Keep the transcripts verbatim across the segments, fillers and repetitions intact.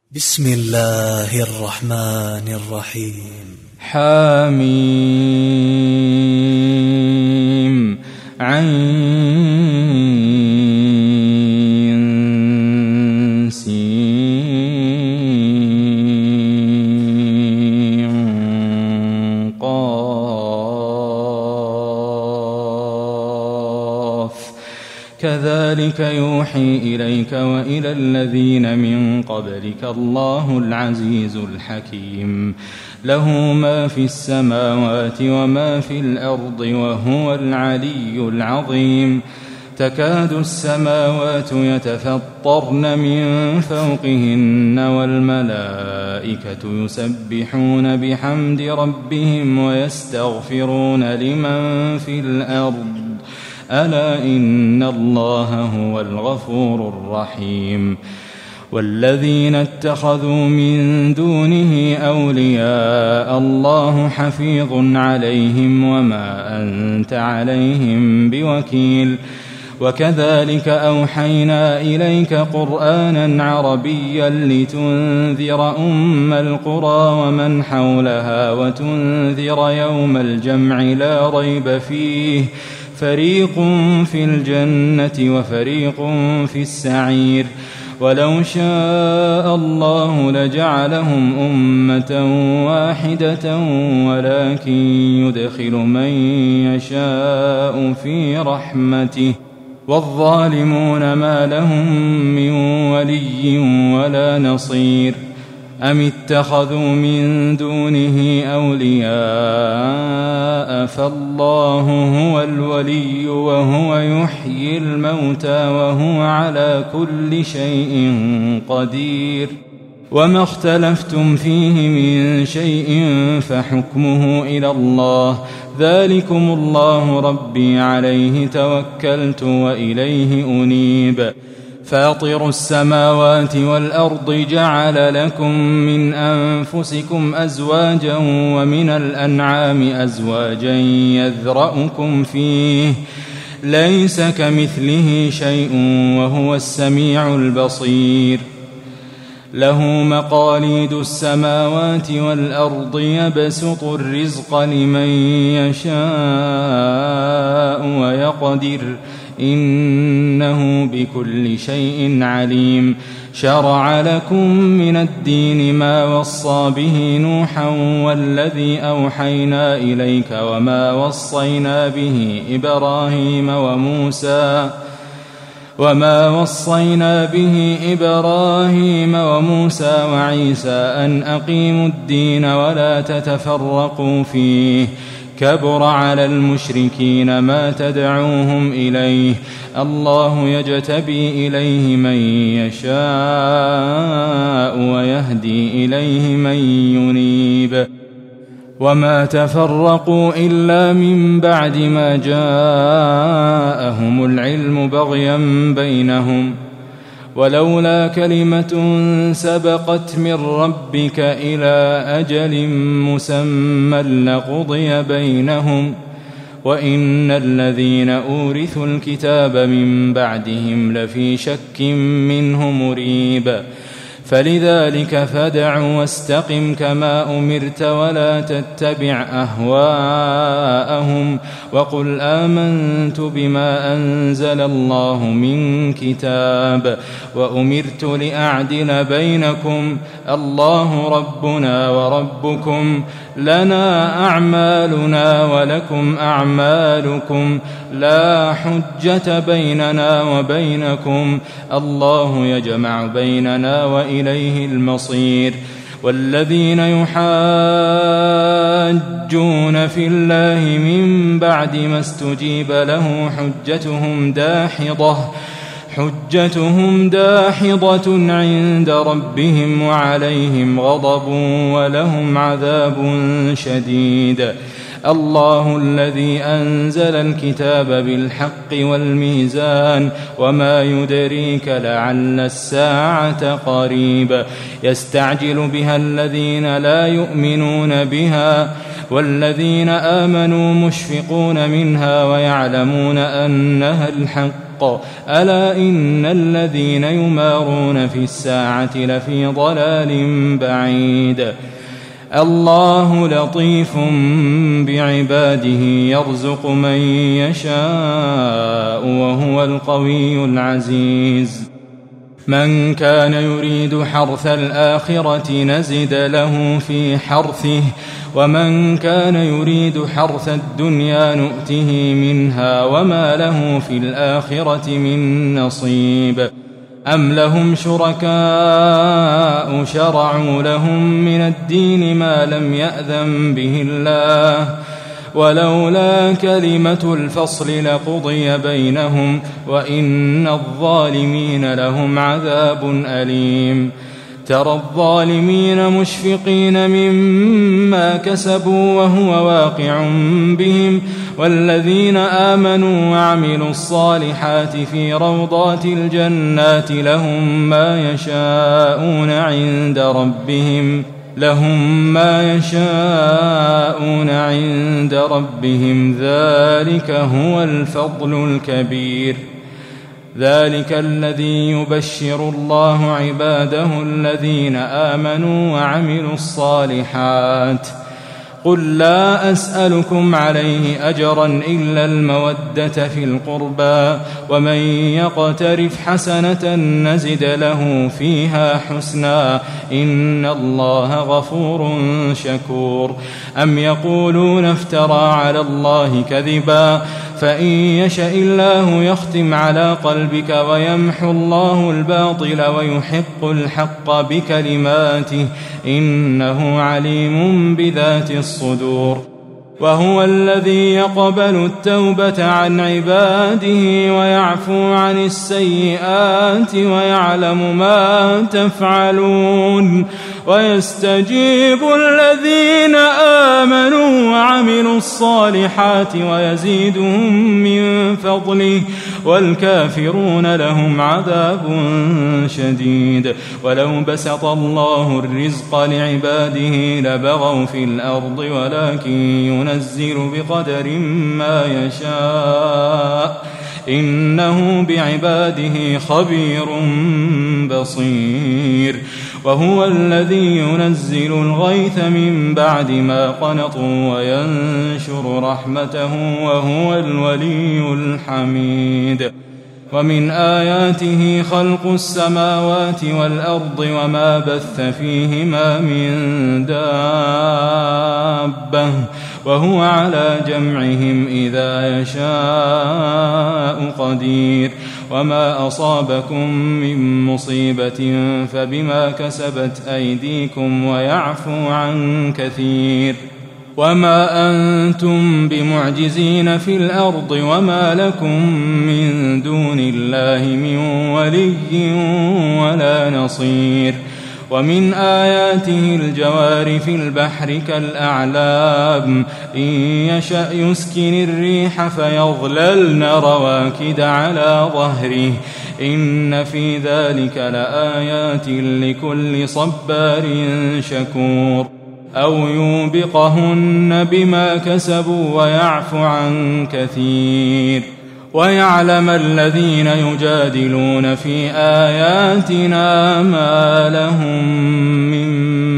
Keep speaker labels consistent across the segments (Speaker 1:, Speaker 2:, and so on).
Speaker 1: بسم الله الرحمن الرحيم.
Speaker 2: حميم عين سين قاف كذلك يوحي إليك وإلى الذين من قبلك الله العزيز الحكيم له ما في السماوات وما في الأرض وهو العلي العظيم تكاد السماوات يتفطرن من فوقهن والملائكة يسبحون بحمد ربهم ويستغفرون لمن في الأرض ألا إن الله هو الغفور الرحيم والذين اتخذوا من دونه أولياء الله حفيظ عليهم وما أنت عليهم بوكيل وكذلك أوحينا إليك قرآنا عربيا لتنذر أم القرى ومن حولها وتنذر يوم الجمع لا ريب فيه فريق في الجنة وفريق في السعير ولو شاء الله لجعلهم أمة واحدة ولكن يدخل من يشاء في رحمته والظالمون ما لهم من ولي ولا نصير أم اتخذوا من دونه أولياء فالله هو الولي وهو يحيي الموتى وهو على كل شيء قدير وما اختلفتم فيه من شيء فحكمه إلى الله ذلكم الله ربي عليه توكلت وإليه أنيب فاطر السماوات والأرض جعل لكم من أنفسكم أزواجا ومن الأنعام أزواجا يذرأكم فيه ليس كمثله شيء وهو السميع البصير له مقاليد السماوات والأرض يبسط الرزق لمن يشاء ويقدر إنه بكل شيء عليم شرع لكم من الدين ما وصى به نوحا والذي أوحينا إليك وما وصينا به إبراهيم وموسى وما وصينا به إبراهيم وموسى وعيسى أن أقيموا الدين ولا تتفرقوا فيه كبر على المشركين ما تدعوهم إليه الله يجتبي إليه من يشاء ويهدي إليه من ينيب وما تفرقوا إلا من بعد ما جاءهم العلم بغيا بينهم ولولا كلمة سبقت من ربك إلى أجل مسمى لقضي بينهم وإن الذين أورثوا الكتاب من بعدهم لفي شك منه مريب فلذلك فادع واستقم كما أمرت ولا تتبع أهواءهم وقل آمنت بما أنزل الله من كتاب وأمرت لأعدل بينكم الله ربنا وربكم لنا أعمالنا ولكم أعمالكم لا حجة بيننا وبينكم الله يجمع بيننا وإليه المصير والذين يحاجون في الله من بعد ما استجيب له حجتهم داحضة حجتهم داحضة عند ربهم وعليهم غضب ولهم عذاب شديد الله الذي أنزل الكتاب بالحق والميزان وما يدريك لعل الساعة قريب يستعجل بها الذين لا يؤمنون بها والذين آمنوا مشفقون منها ويعلمون أنها الحق الحق ألا إن الذين يمارون في الساعة لفي ضلال بعيد الله لطيف بعباده يرزق من يشاء وهو القوي العزيز من كان يريد حرث الآخرة نزد له في حرثه ومن كان يريد حرث الدنيا نؤته منها وما له في الآخرة من نصيب أم لهم شركاء شرعوا لهم من الدين ما لم يأذن به الله ولولا كلمة الفصل لقضي بينهم وإن الظالمين لهم عذاب أليم ترى الظالمين مشفقين مما كسبوا وهو واقع بهم والذين آمنوا وعملوا الصالحات في روضات الجنات لهم ما يشاءون عند ربهم لهم ما يشاءون عند ربهم ذلك هو الفضل الكبير ذلك الذي يبشر الله عباده الذين آمنوا وعملوا الصالحات قل لا أسألكم عليه أجرا إلا المودة في القربى ومن يقترف حسنة نزد له فيها حسنا إن الله غفور شكور أم يقولون افترى على الله كذبا فإن يشأ الله يختم على قلبك ويمحو الله الباطل ويحق الحق بكلماته إنه عليم بذات الصدور وهو الذي يقبل التوبة عن عباده ويعفو عن السيئات ويعلم ما تفعلون ويستجيب الذين آمنوا وعملوا الصالحات ويزيدهم من فضله والكافرون لهم عذاب شديد ولو بسط الله الرزق لعباده لبغوا في الأرض ولكن ينزل بقدر ما يشاء إنه بعباده خبير بصير وهو الذي ينزل الغيث من بعد ما قنطوا وينشر رحمته وهو الولي الحميد ومن آياته خلق السماوات والأرض وما بث فيهما من دابة وهو على جمعهم إذا يشاء قدير وما أصابكم من مصيبة فبما كسبت أيديكم ويعفو عن كثير وما أنتم بمعجزين في الأرض وما لكم من دون الله من ولي ولا نصير ومن آياته الجوار في البحر كالأعلام إن يشأ يسكن الريح فيظللن رواكد على ظهره إن في ذلك لآيات لكل صبار شكور أو يوبقهن بما كسبوا ويعفو عن كثير ويعلم الذين يجادلون في آياتنا ما لهم من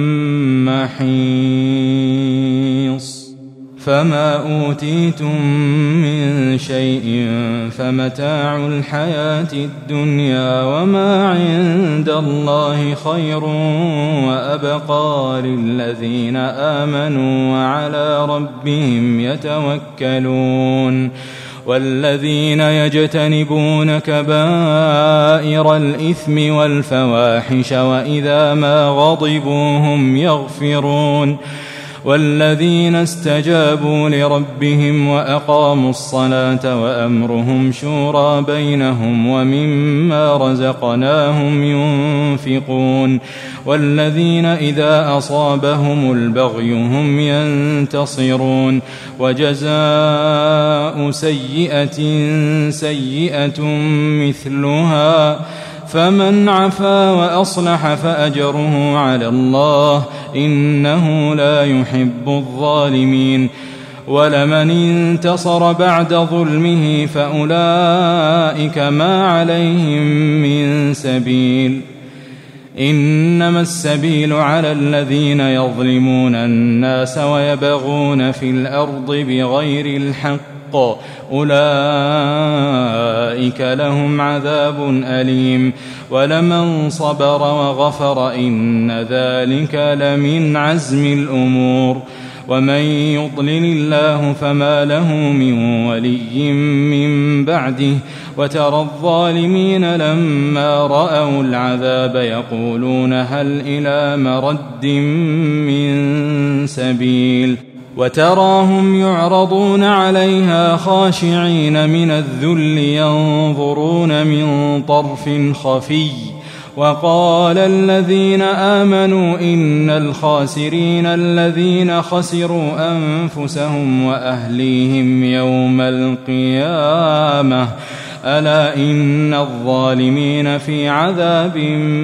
Speaker 2: محيص فما أوتيتم من شيء فمتاع الحياة الدنيا وما عند الله خير وأبقى للذين آمنوا وعلى ربهم يتوكلون والذين يجتنبون كبائر الإثم والفواحش وإذا ما غضبوا هم يغفرون والذين استجابوا لربهم وأقاموا الصلاة وأمرهم شورى بينهم ومما رزقناهم ينفقون والذين إذا أصابهم البغي هم ينتصرون وجزاء سيئة سيئة مثلها فمن عفا وأصلح فأجره على الله إنه لا يحب الظالمين ولمن انتصر بعد ظلمه فأولئك ما عليهم من سبيل إنما السبيل على الذين يظلمون الناس ويبغون في الأرض بغير الحق أولئك لهم عذاب أليم ولمن صبر وغفر إن ذلك لمن عزم الأمور ومن يضلل الله فما له من ولي من بعده وترى الظالمين لما رأوا العذاب يقولون هل إلى مرد من سبيل وتراهم يعرضون عليها خاشعين من الذل ينظرون من طرف خفي وقال الذين آمنوا إن الخاسرين الذين خسروا أنفسهم وأهليهم يوم القيامة ألا إن الظالمين في عذاب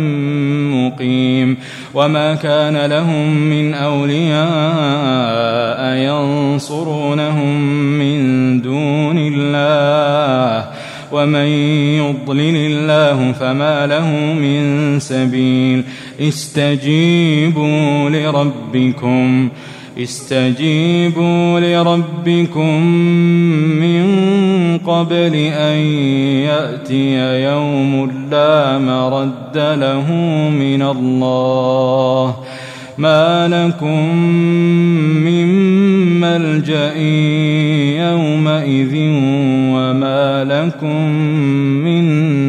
Speaker 2: مقيم وما كان لهم من أولياء ينصرونهم من دون الله ومن يضلل الله فما له من سبيل استجيبوا لربكم استجيبوا لربكم من قبل أن يأتي يوم لا مرد له من الله ما لكم من ملجأ يومئذ وما لكم من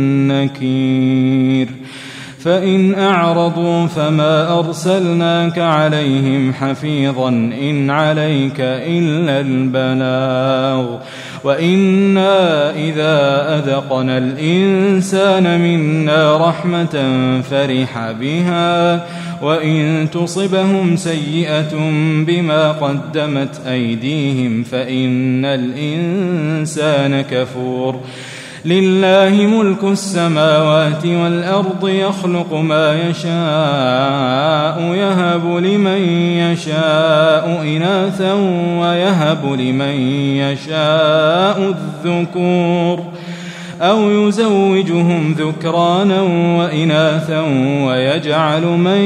Speaker 2: نكير فإن أعرضوا فما أرسلناك عليهم حفيظا إن عليك إلا البلاغ وإنا إذا أذقنا الإنسان منا رحمة فرح بها وإن تصبهم سيئة بما قدمت أيديهم فإن الإنسان كفور لله ملك السماوات والأرض يخلق ما يشاء يهب لمن يشاء إناثا ويهب لمن يشاء الذكور أو يزوجهم ذكرانا وإناثا ويجعل من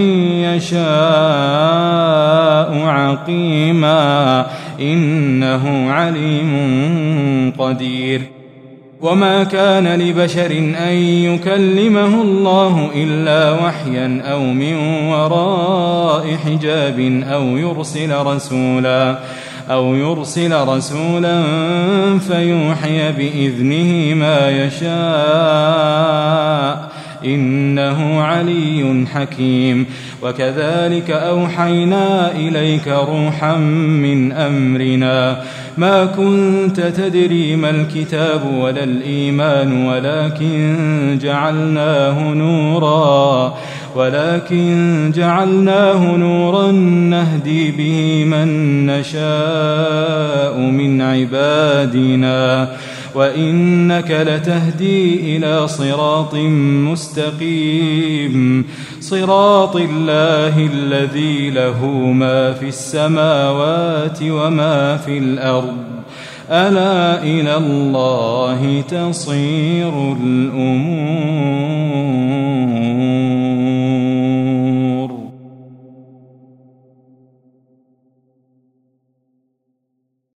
Speaker 2: يشاء عقيما إنه عليم قدير وما كان لبشر أن يكلمه الله إلا وحيا أو من وراء حجاب أو يرسل رسولا أو يرسل رسولا فيوحي بإذنه ما يشاء إنه علي حكيم وكذلك أوحينا إليك روحا من أمرنا ما كنت تدري ما الكتاب ولا الإيمان ولكن جعلناه نورا ولكن جعلناه نورا نهدي به من نشاء من عبادنا وإنك لتهدي إلى صراط مستقيم صراط الله الذي له ما في السماوات وما في الأرض ألا إلى الله تصير الأمور